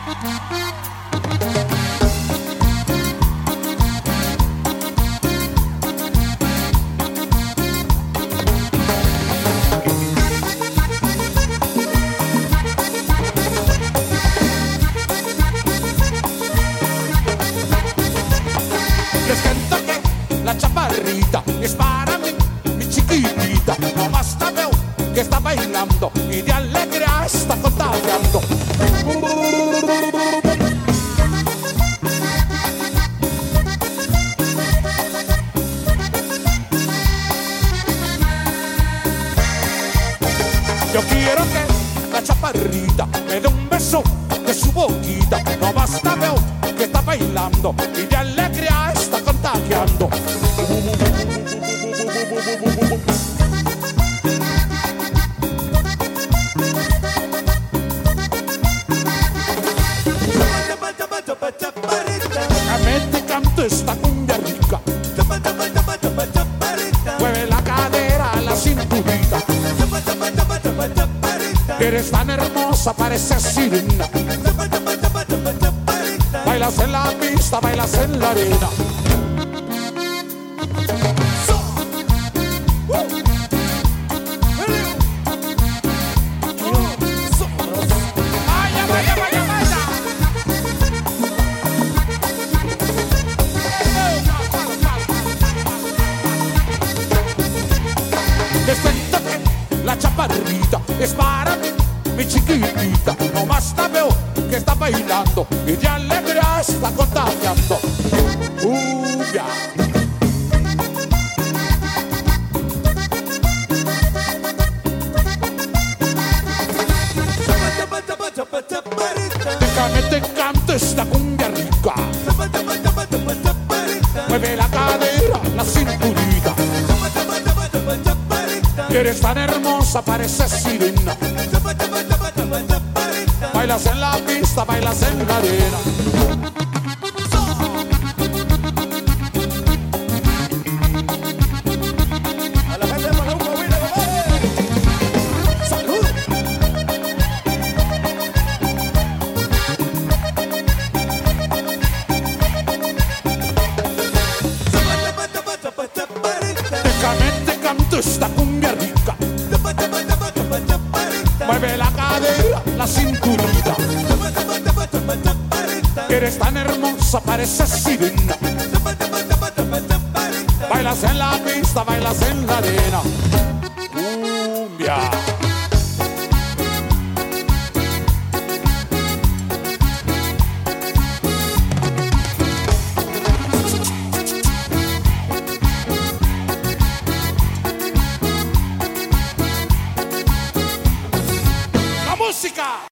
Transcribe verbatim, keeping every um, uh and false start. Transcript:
Les cuento que la chaparrita es para mí, mi chiquitita. No basta veo que está bailando y de alegría está contagiando. Yo quiero que la chaparrita me dé un beso de su boquita. No basta veo que está bailando y de alegría está contagiando. Déjame te canto esta cumbia rica. Mueve la cadera, la cinturita. Eres tan hermosa, pareces sirena. Bailas en la pista, bailas en la arena. Vaya, vaya, vaya, vaya. Les cuento que la chaparrita es para mí, mi chiquitita. No basta veo que está bailando y de alegría está contagiando. Uh, ya. Déjame te canto esta cumbia rica. Mueve la cadera, la cinturita. Eres tan hermosa, pareces sirena. Bailas en la pista, bailas en la arena. A la gente de Malauco, mira, ¡salud! Déjame te canto esta cumbia rica. Mueve la cadera, la cinturita. Eres tan hermosa, pareces sirena. Bailas en la pista, bailas en la arena. Cumbia. ¡La música!